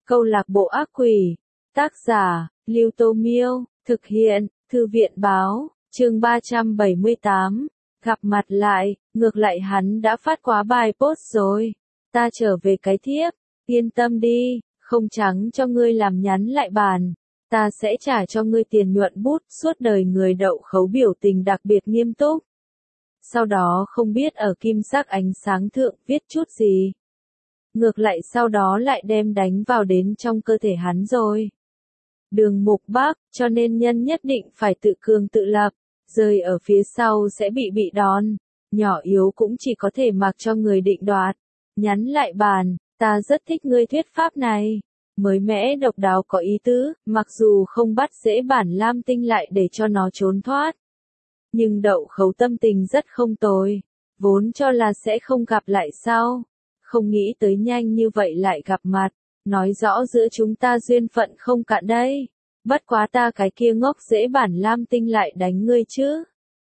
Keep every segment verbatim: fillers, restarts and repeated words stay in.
Câu lạc bộ ác quỷ. Tác giả, Lưu Tô Miêu. Thực hiện, Thư viện Báo. Chương ba trăm bảy mươi tám. Gặp mặt lại, ngược lại hắn đã phát quá bài post rồi. Ta trở về cái thiếp, yên tâm đi, không trắng cho ngươi làm nhắn lại bàn. Ta sẽ trả cho ngươi tiền nhuận bút, suốt đời người đậu khấu biểu tình đặc biệt nghiêm túc. Sau đó không biết ở kim sắc ánh sáng thượng viết chút gì. Ngược lại sau đó lại đem đánh vào đến trong cơ thể hắn rồi. Đường Mục Bắc, cho nên nhân nhất định phải tự cường tự lập, rơi ở phía sau sẽ bị bị đòn, nhỏ yếu cũng chỉ có thể mặc cho người định đoạt. Nhắn lại bàn, ta rất thích ngươi thuyết pháp này, mới mẻ độc đáo có ý tứ, mặc dù không bắt dễ bản Lam Tinh lại để cho nó trốn thoát. Nhưng đậu khấu tâm tình rất không tồi, vốn cho là sẽ không gặp lại sau, không nghĩ tới nhanh như vậy lại gặp mặt, nói rõ giữa chúng ta duyên phận không cạn đây. Bất quá ta cái kia ngốc dễ bản Lam Tinh lại đánh ngươi chứ.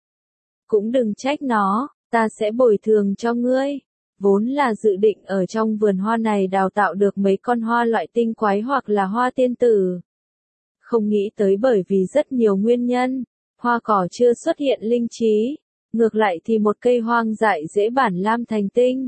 Cũng đừng trách nó, ta sẽ bồi thường cho ngươi. Vốn là dự định ở trong vườn hoa này đào tạo được mấy con hoa loại tinh quái hoặc là hoa tiên tử. Không nghĩ tới bởi vì rất nhiều nguyên nhân, hoa cỏ chưa xuất hiện linh trí, ngược lại thì một cây hoang dại dễ bản Lam thành tinh.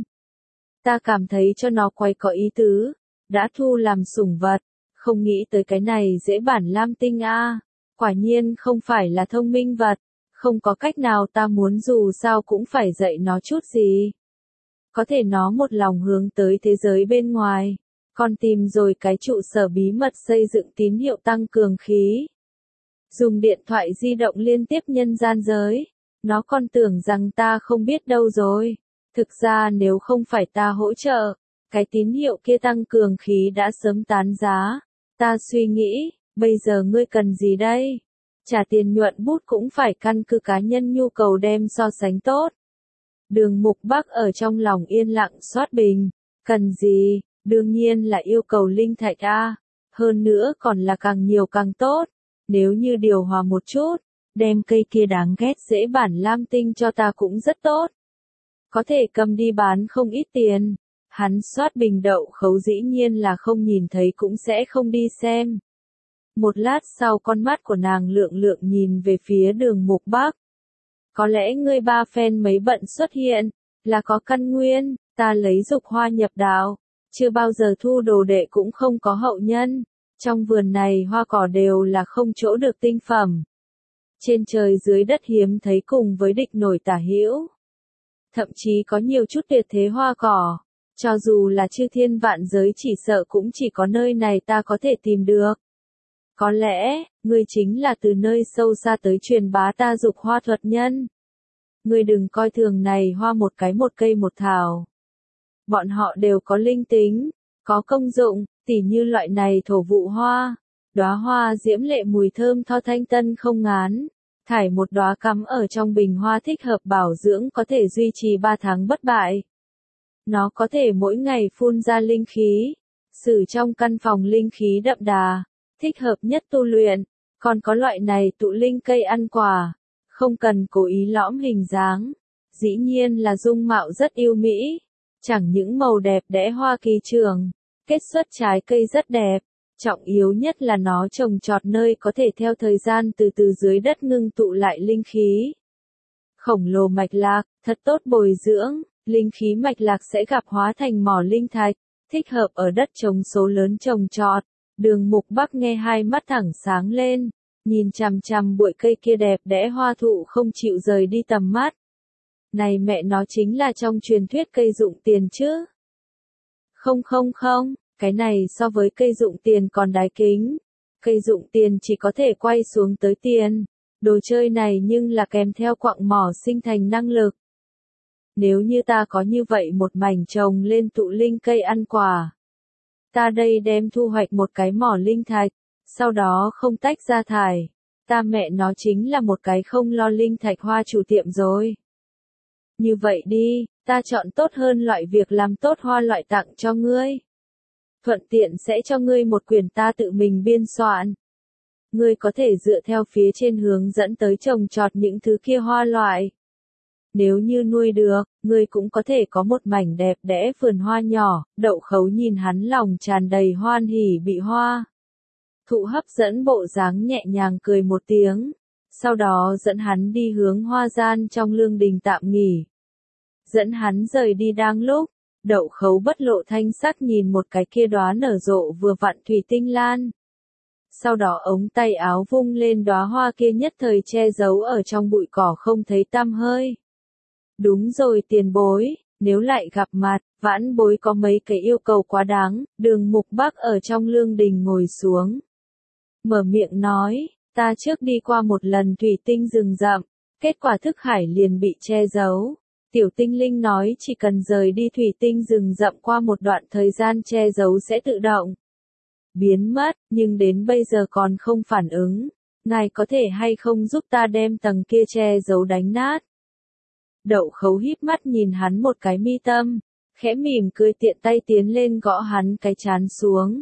Ta cảm thấy cho nó quái có ý tứ, đã thu làm sủng vật, không nghĩ tới cái này dễ bản Lam Tinh a, quả nhiên không phải là thông minh vật, không có cách nào ta muốn dù sao cũng phải dạy nó chút gì. Có thể nó một lòng hướng tới thế giới bên ngoài, còn tìm rồi cái trụ sở bí mật xây dựng tín hiệu tăng cường khí. Dùng điện thoại di động liên tiếp nhân gian giới, nó còn tưởng rằng ta không biết đâu rồi. Thực ra nếu không phải ta hỗ trợ, cái tín hiệu kia tăng cường khí đã sớm tán giá. Ta suy nghĩ, bây giờ ngươi cần gì đây? Trả tiền nhuận bút cũng phải căn cứ cá nhân nhu cầu đem so sánh tốt. Đường Mục Bắc ở trong lòng yên lặng soát bình. Cần gì? Đương nhiên là yêu cầu linh thạch a. Hơn nữa còn là càng nhiều càng tốt. Nếu như điều hòa một chút, đem cây kia đáng ghét dễ bản Lam Tinh cho ta cũng rất tốt. Có thể cầm đi bán không ít tiền. Hắn soát bình đậu khấu dĩ nhiên là không nhìn thấy cũng sẽ không đi xem. Một lát sau con mắt của nàng lượng lượng nhìn về phía Đường Mục Bắc. Có lẽ ngươi ba phen mấy bận xuất hiện, là có căn nguyên, ta lấy dục hoa nhập đạo, chưa bao giờ thu đồ đệ cũng không có hậu nhân. Trong vườn này hoa cỏ đều là không chỗ được tinh phẩm. Trên trời dưới đất hiếm thấy cùng với địch nổi tả hữu. Thậm chí có nhiều chút tuyệt thế hoa cỏ. Cho dù là chư thiên vạn giới chỉ sợ cũng chỉ có nơi này ta có thể tìm được. Có lẽ, ngươi chính là từ nơi sâu xa tới truyền bá ta dục hoa thuật nhân. Ngươi đừng coi thường này hoa một cái một cây một thảo. Bọn họ đều có linh tính, có công dụng, tỉ như loại này thổ vụ hoa. Đóa hoa diễm lệ mùi thơm tho thanh tân không ngán. Thải một đóa cắm ở trong bình hoa thích hợp bảo dưỡng có thể duy trì ba tháng bất bại. Nó có thể mỗi ngày phun ra linh khí, xử trong căn phòng linh khí đậm đà, thích hợp nhất tu luyện. Còn có loại này tụ linh cây ăn quả, không cần cố ý lõm hình dáng, dĩ nhiên là dung mạo rất yêu mỹ, chẳng những màu đẹp đẽ hoa kỳ trường, kết xuất trái cây rất đẹp, trọng yếu nhất là nó trồng trọt nơi có thể theo thời gian từ từ dưới đất ngưng tụ lại linh khí. Khổng lồ mạch lạc, thật tốt bồi dưỡng. Linh khí mạch lạc sẽ gặp hóa thành mỏ linh thạch, thích hợp ở đất trồng số lớn trồng trọt. Đường Mục Bắc nghe hai mắt thẳng sáng lên, nhìn chằm chằm bụi cây kia đẹp đẽ hoa thụ không chịu rời đi tầm mắt. Này mẹ nó chính là trong truyền thuyết cây dụng tiền chứ? Không không không, cái này so với cây dụng tiền còn đái kính. Cây dụng tiền chỉ có thể quay xuống tới tiền. Đồ chơi này nhưng là kèm theo quặng mỏ sinh thành năng lực. Nếu như ta có như vậy một mảnh trồng lên tụ linh cây ăn quả. Ta đây đem thu hoạch một cái mỏ linh thạch, sau đó không tách ra thải. Ta mẹ nó chính là một cái không lo linh thạch hoa chủ tiệm rồi. Như vậy đi, ta chọn tốt hơn loại việc làm tốt hoa loại tặng cho ngươi. Thuận tiện sẽ cho ngươi một quyển ta tự mình biên soạn. Ngươi có thể dựa theo phía trên hướng dẫn tới trồng trọt những thứ kia hoa loại. nếu như nuôi được, ngươi cũng có thể có một mảnh đẹp đẽ vườn hoa nhỏ. Đậu Khấu nhìn hắn lòng tràn đầy hoan hỉ bị hoa thụ hấp dẫn, bộ dáng nhẹ nhàng cười một tiếng, sau đó dẫn hắn đi hướng hoa gian trong lương đình tạm nghỉ. Dẫn hắn rời đi đang lúc, Đậu Khấu bất lộ thanh sắc nhìn một cái kia đóa nở rộ vừa vặn thủy tinh lan. Sau đó ống tay áo vung lên, đóa hoa kia nhất thời che giấu ở trong bụi cỏ không thấy tăm hơi. Đúng rồi tiền bối, nếu lại gặp mặt, vãn bối có mấy cái yêu cầu quá đáng. Đường Mục Bắc ở trong lương đình ngồi xuống, mở miệng nói, ta trước đi qua một lần thủy tinh rừng rậm, kết quả thức hải liền bị che giấu. Tiểu tinh linh nói chỉ cần rời đi thủy tinh rừng rậm qua một đoạn thời gian che giấu sẽ tự động biến mất, nhưng đến bây giờ còn không phản ứng. Ngài có thể hay không giúp ta đem tầng kia che giấu đánh nát? Đậu Khấu híp mắt nhìn hắn một cái mi tâm, khẽ mỉm cười tiện tay tiến lên gõ hắn cái trán xuống.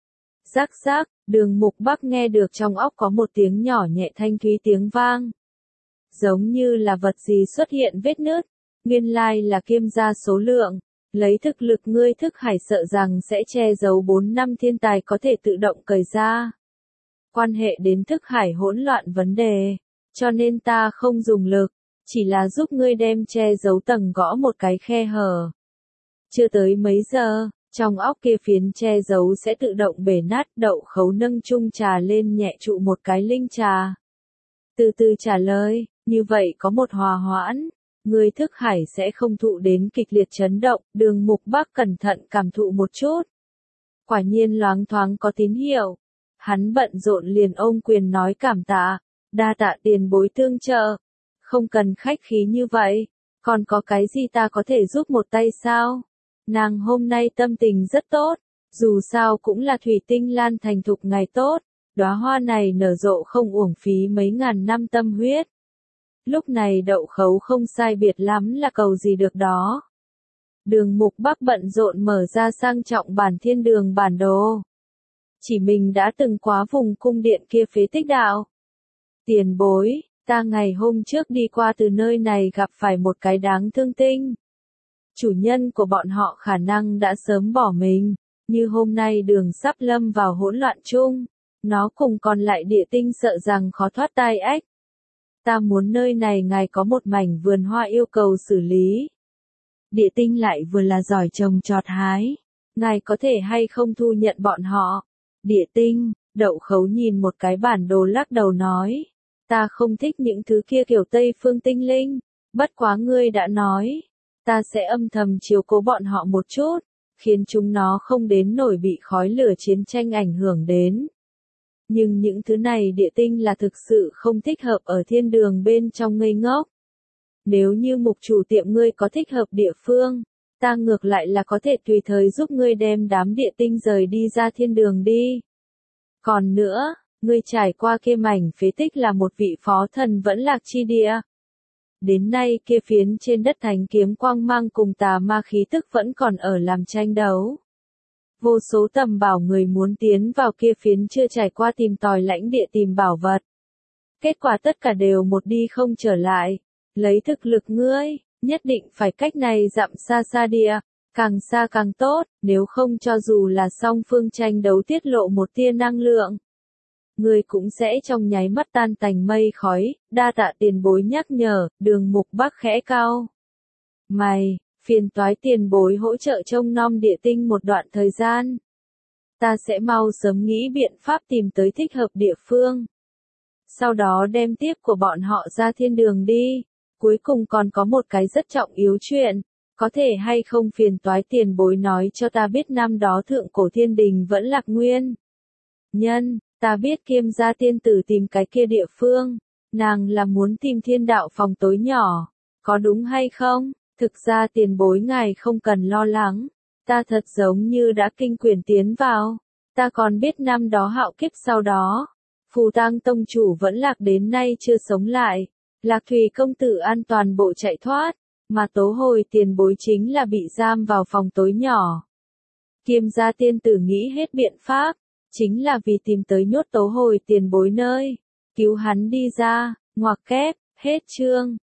Rắc rắc, Đường Mục Bắc nghe được trong óc có một tiếng nhỏ nhẹ thanh thúy tiếng vang. Giống như là vật gì xuất hiện vết nứt, nguyên lai là kiêm gia số lượng. Lấy thực lực ngươi thức hải sợ rằng sẽ che giấu bốn năm thiên tài có thể tự động cởi ra. Quan hệ đến thức hải hỗn loạn vấn đề, cho nên ta không dùng lực, chỉ là giúp ngươi đem che giấu tầng gõ một cái khe hở. Chưa tới mấy giờ, trong óc kia phiến che giấu sẽ tự động bể nát. Đậu Khấu nâng chung trà lên nhẹ trụ một cái linh trà. Từ từ trả lời, như vậy có một hòa hoãn. Người thức hải sẽ không thụ đến kịch liệt chấn động. Đường Mục Bắc cẩn thận cảm thụ một chút. Quả nhiên loáng thoáng có tín hiệu. Hắn bận rộn liền ôm quyền nói cảm tạ, đa tạ tiền bối tương trợ. Không cần khách khí như vậy, còn có cái gì ta có thể giúp một tay sao? Nàng hôm nay tâm tình rất tốt, dù sao cũng là thủy tinh lan thành thục ngày tốt, đóa hoa này nở rộ không uổng phí mấy ngàn năm tâm huyết. Lúc này Đậu Khấu không sai biệt lắm là cầu gì được đó. Đường Mục Bắc bận rộn mở ra sang trọng bản thiên đường bản đồ. Chỉ mình đã từng quá vùng cung điện kia phế tích đạo. Tiền bối, ta ngày hôm trước đi qua từ nơi này gặp phải một cái đáng thương tinh. Chủ nhân của bọn họ khả năng đã sớm bỏ mình, như hôm nay đường sắp lâm vào hỗn loạn chung. Nó cùng còn lại địa tinh sợ rằng khó thoát tai ách. Ta muốn nơi này ngài có một mảnh vườn hoa yêu cầu xử lý. Địa tinh lại vừa là giỏi trồng trọt hái. Ngài có thể hay không thu nhận bọn họ? Địa tinh, Đậu Khấu nhìn một cái bản đồ lắc đầu nói. Ta không thích những thứ kia kiểu Tây phương tinh linh. Bất quá ngươi đã nói. Ta sẽ âm thầm chiếu cố bọn họ một chút, khiến chúng nó không đến nổi bị khói lửa chiến tranh ảnh hưởng đến. Nhưng những thứ này địa tinh là thực sự không thích hợp ở thiên đường bên trong ngây ngốc. Nếu như mục chủ tiệm ngươi có thích hợp địa phương, ta ngược lại là có thể tùy thời giúp ngươi đem đám địa tinh rời đi ra thiên đường đi. Còn nữa, ngươi trải qua kia mảnh phế tích là một vị phó thần vẫn lạc chi địa. Đến nay kia phiến trên đất thánh kiếm quang mang cùng tà ma khí tức vẫn còn ở làm tranh đấu. Vô số tầm bảo người muốn tiến vào kia phiến chưa trải qua tìm tòi lãnh địa tìm bảo vật. Kết quả tất cả đều một đi không trở lại. Lấy thực lực ngươi, nhất định phải cách này dặm xa xa địa, càng xa càng tốt, nếu không cho dù là song phương tranh đấu tiết lộ một tia năng lượng. Ngươi cũng sẽ trong nháy mắt tan tành mây khói. Đa tạ tiền bối nhắc nhở. Đường Mục Bắc khẽ cao mày, phiền toái tiền bối hỗ trợ trông nom địa tinh một đoạn thời gian. Ta sẽ mau sớm nghĩ biện pháp tìm tới thích hợp địa phương. Sau đó đem tiếp của bọn họ ra thiên đường đi. Cuối cùng còn có một cái rất trọng yếu chuyện. Có thể hay không phiền toái tiền bối nói cho ta biết năm đó thượng cổ thiên đình vẫn lạc nguyên nhân. Ta biết Kiêm gia tiên tử tìm cái kia địa phương, nàng là muốn tìm thiên đạo phòng tối nhỏ, có đúng hay không? Thực ra tiền bối ngài không cần lo lắng, ta thật giống như đã kinh quyển tiến vào, ta còn biết năm đó hạo kiếp sau đó, Phù Tang tông chủ vẫn lạc đến nay chưa sống lại, Lạc Thủy công tử an toàn bộ chạy thoát, mà tố hồi tiền bối chính là bị giam vào phòng tối nhỏ. Kiêm gia tiên tử nghĩ hết biện pháp. Chính là vì tìm tới nhốt tố hồi tiền bối nơi, cứu hắn đi ra, ngoặc kép, hết chương.